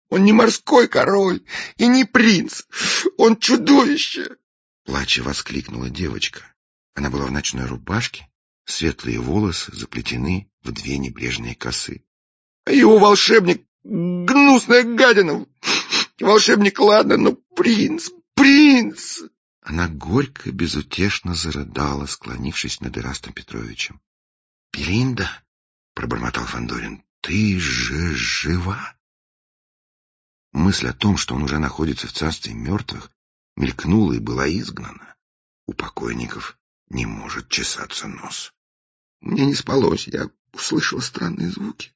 Он не морской король и не принц. Он чудовище!» Плача воскликнула девочка. Она была в ночной рубашке, светлые волосы заплетены в 2 небрежные косы. «А его волшебник — гнусная гадина! Волшебник, ладно, но принц! Принц!» Она горько, безутешно зарыдала, склонившись над Ирастом Петровичем. «Белинда!» — пробормотал Фандорин. «Ты же жива?» Мысль о том, что он уже находится в царстве мертвых, мелькнула и была изгнана. У покойников не может чесаться нос. «Мне не спалось, я услышала странные звуки».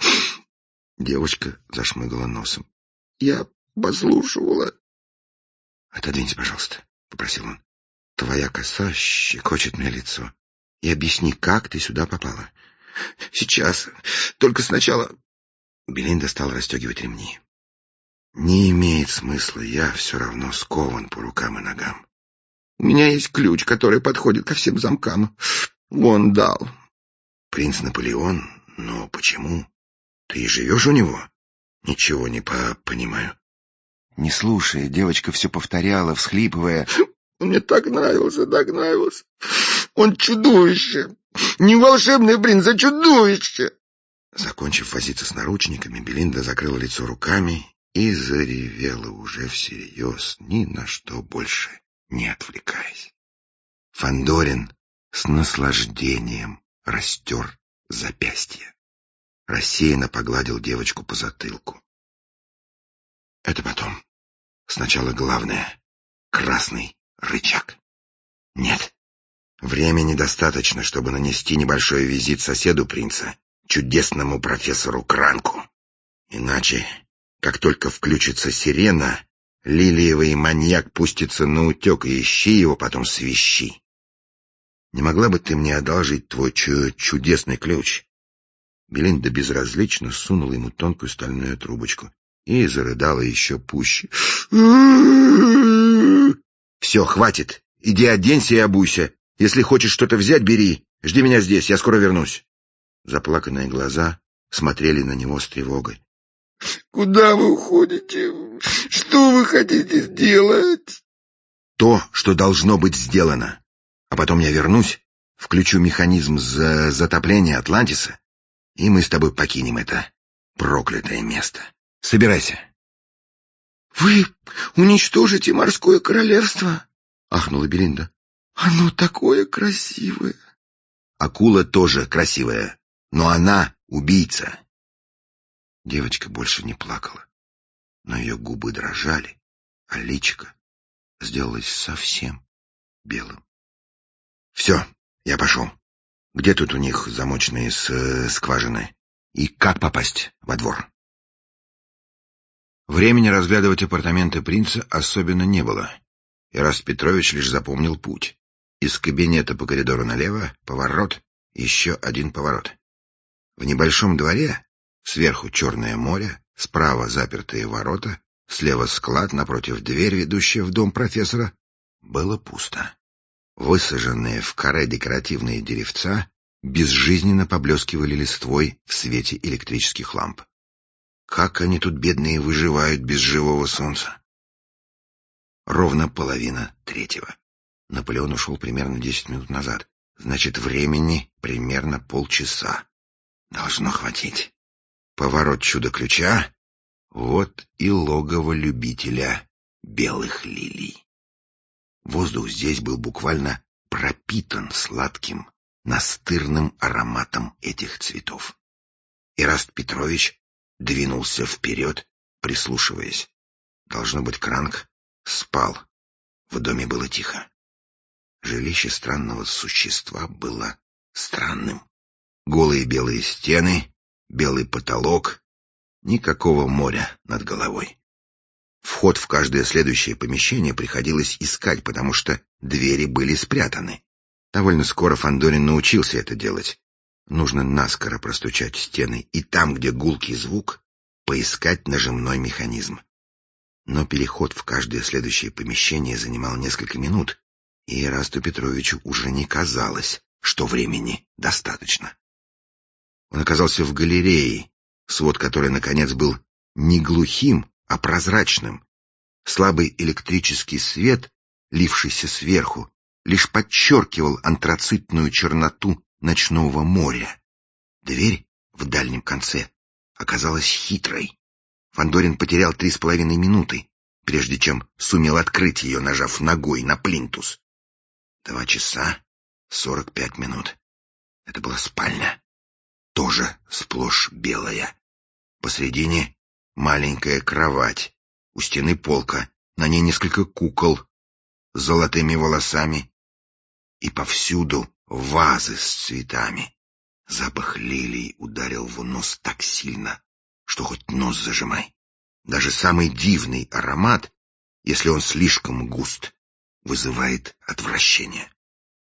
Девочка зашмыгала носом. «Я послушивала». «Отодвинься, пожалуйста», — попросил он. «Твоя коса щекочет мне лицо. И объясни, как ты сюда попала». «Сейчас. Только сначала...» Белинда стала расстегивать ремни. «Не имеет смысла, я все равно скован по рукам и ногам». «У меня есть ключ, который подходит ко всем замкам. Он дал». «Принц Наполеон? Но почему? Ты живешь у него?» «Ничего не понимаю». Не слушая, девочка все повторяла, всхлипывая. «Он мне так нравился, так нравился. Он чудовище. Не волшебный принц, а чудовище». Закончив возиться с наручниками, Белинда закрыла лицо руками и заревела уже всерьез, ни на что больше не отвлекаясь. Фандорин с наслаждением растер запястье. Рассеянно погладил девочку по затылку. «Это потом. Сначала главное — красный рычаг. Нет, времени достаточно, чтобы нанести небольшой визит соседу принца, чудесному профессору Кранку. Иначе, как только включится сирена, лилиевый маньяк пустится на утек, и ищи его, потом свищи. Не могла бы ты мне одолжить твой чудесный ключ?» Белинда безразлично сунула ему тонкую стальную трубочку и зарыдала еще пуще. «Все, хватит. Иди оденься и обуйся. Если хочешь что-то взять, бери. Жди меня здесь, я скоро вернусь». Заплаканные глаза смотрели на него с тревогой. «Куда вы уходите? Что вы хотите сделать?» «То, что должно быть сделано. А потом я вернусь, включу механизм затопления Атлантиса, и мы с тобой покинем это проклятое место. Собирайся». «Вы уничтожите морское королевство?» — ахнула Белинда. «Оно такое красивое». «Акула тоже красивая, но она убийца». Девочка больше не плакала, но ее губы дрожали, а личико сделалось совсем белым. «Все, я пошел. Где тут у них замочные скважины? И как попасть во двор?» Времени разглядывать апартаменты принца особенно не было. Ираст Петрович лишь запомнил путь. Из кабинета по коридору налево, поворот, еще один поворот. В небольшом дворе сверху Черное море, справа запертые ворота, слева склад, напротив дверь, ведущая в дом профессора. Было пусто. Высаженные в каре декоративные деревца безжизненно поблескивали листвой в свете электрических ламп. Как они тут, бедные, выживают без живого солнца? Ровно 2:30. Наполеон ушел примерно 10 минут назад. Значит, времени примерно полчаса. Должно хватить. Поворот чудо-ключа. Вот и логово любителя белых лилий. Воздух здесь был буквально пропитан сладким, настырным ароматом этих цветов. Ираст Петрович двинулся вперед, прислушиваясь. Должно быть, Кранк спал. В доме было тихо. Жилище странного существа было странным. Голые белые стены, белый потолок, никакого моря над головой. Вход в каждое следующее помещение приходилось искать, потому что двери были спрятаны. Довольно скоро Фандорин научился это делать. Нужно наскоро простучать стены и там, где гулкий звук, поискать нажимной механизм. Но переход в каждое следующее помещение занимал несколько минут, и Ирасту Петровичу уже не казалось, что времени достаточно. Он оказался в галерее, свод которой, наконец, был не глухим, а прозрачным. Слабый электрический свет, лившийся сверху, лишь подчеркивал антрацитную черноту ночного моря. Дверь в дальнем конце оказалась хитрой. Фандорин потерял 3,5 минуты, прежде чем сумел открыть ее, нажав ногой на плинтус. 2 часа 45 минут. Это была спальня, тоже сплошь белая. Посредине маленькая кровать, у стены полка, на ней несколько кукол с золотыми волосами, и повсюду вазы с цветами. Запах лилий ударил в нос так сильно, что хоть нос зажимай. Даже самый дивный аромат, если он слишком густ, вызывает отвращение.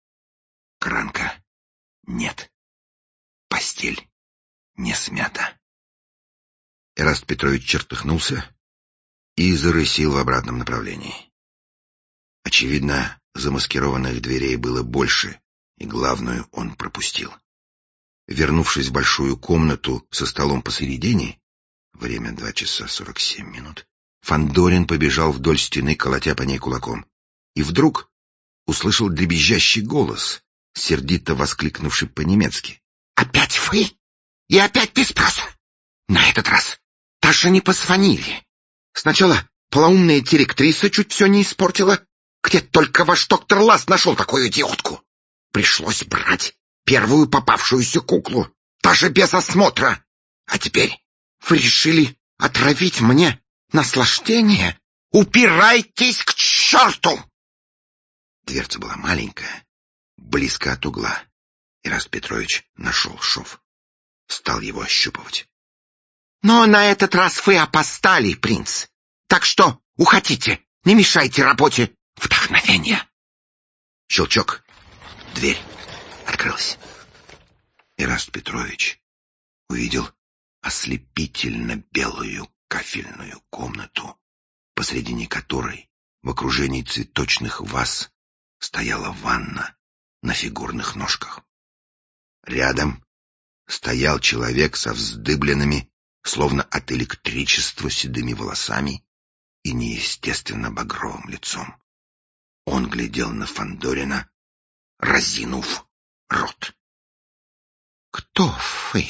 Кранка нет. Постель не смята. Эраст Петрович чертыхнулся и зарысил в обратном направлении. Очевидно, замаскированных дверей было больше, и главную он пропустил. Вернувшись в большую комнату со столом посередине, время 2 часа 47 минут, Фандорин побежал вдоль стены, колотя по ней кулаком. И вдруг услышал дребезжащий голос, сердито воскликнувший по-немецки. «Опять вы? И опять без спроса? На этот раз даже не позвонили. Сначала полоумная директриса чуть все не испортила. Где только ваш доктор Лас нашел такую идиотку? Пришлось брать первую попавшуюся куклу, даже без осмотра. А теперь вы решили отравить мне наслаждение? Упирайтесь к черту!» Дверца была маленькая, близко от угла. Эраст Петрович нашел шов. Стал его ощупывать. «Но на этот раз вы опоздали, принц. Так что уходите, не мешайте работе вдохновения». Щелчок. Дверь открылась. Эраст Петрович увидел ослепительно белую кафельную комнату, посредине которой в окружении цветочных ваз стояла ванна на фигурных ножках. Рядом стоял человек со вздыбленными, словно от электричества, седыми волосами и неестественно багровым лицом. Он глядел на Фандорина, разинув рот. «Кто вы?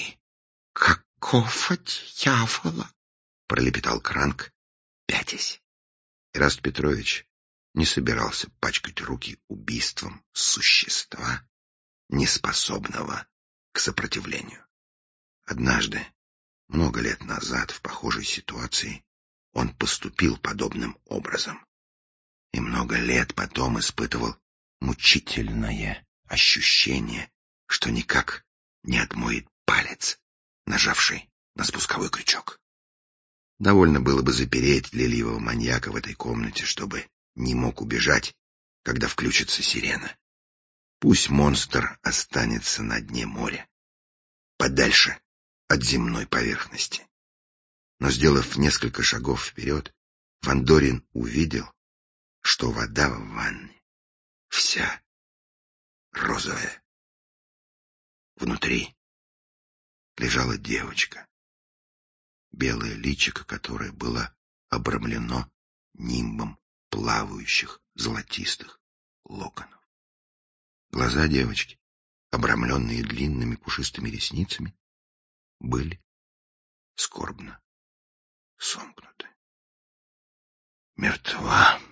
Какого дьявола?» — пролепетал Кранк, пятясь. Эраст Петрович не собирался пачкать руки убийством существа, неспособного к сопротивлению. Однажды, много лет назад, в похожей ситуации, он поступил подобным образом. И много лет потом испытывал мучительное ощущение, что никак не отмоет палец, нажавший на спусковой крючок. Довольно было бы запереть лилиевого маньяка в этой комнате, чтобы не мог убежать, когда включится сирена. Пусть монстр останется на дне моря, подальше от земной поверхности. Но, сделав несколько шагов вперед, Фандорин увидел, что вода в ванне вся розовая. Внутри лежала девочка, белое личико которой было обрамлено нимбом плавающих золотистых локонов. Глаза девочки, обрамленные длинными пушистыми ресницами, были скорбно сомкнуты. Мертва.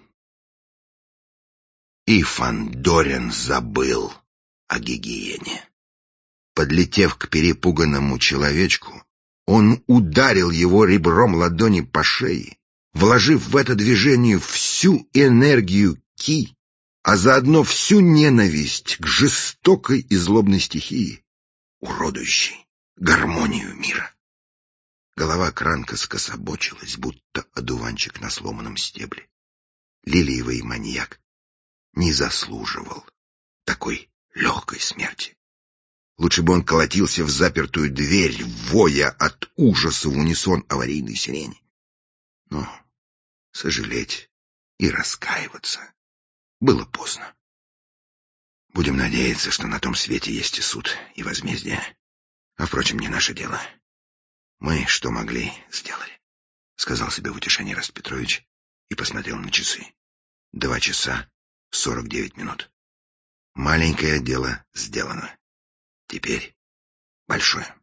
И Фандорин забыл о гигиене. Подлетев к перепуганному человечку, он ударил его ребром ладони по шее, вложив в это движение всю энергию ки, а заодно всю ненависть к жестокой и злобной стихии, уродующей гармонию мира. Голова Кранка скособочилась, будто одуванчик на сломанном стебле. Лилиевый маньяк не заслуживал такой легкой смерти. Лучше бы он колотился в запертую дверь, воя от ужаса в унисон аварийной сирени. Но сожалеть и раскаиваться было поздно. Будем надеяться, что на том свете есть и суд, и возмездие. А, впрочем, не наше дело. Мы, что могли, сделали. сказал себе в утешении Раст Петрович и посмотрел на часы. 2 часа 49 минут. Маленькое дело сделано. Теперь большое.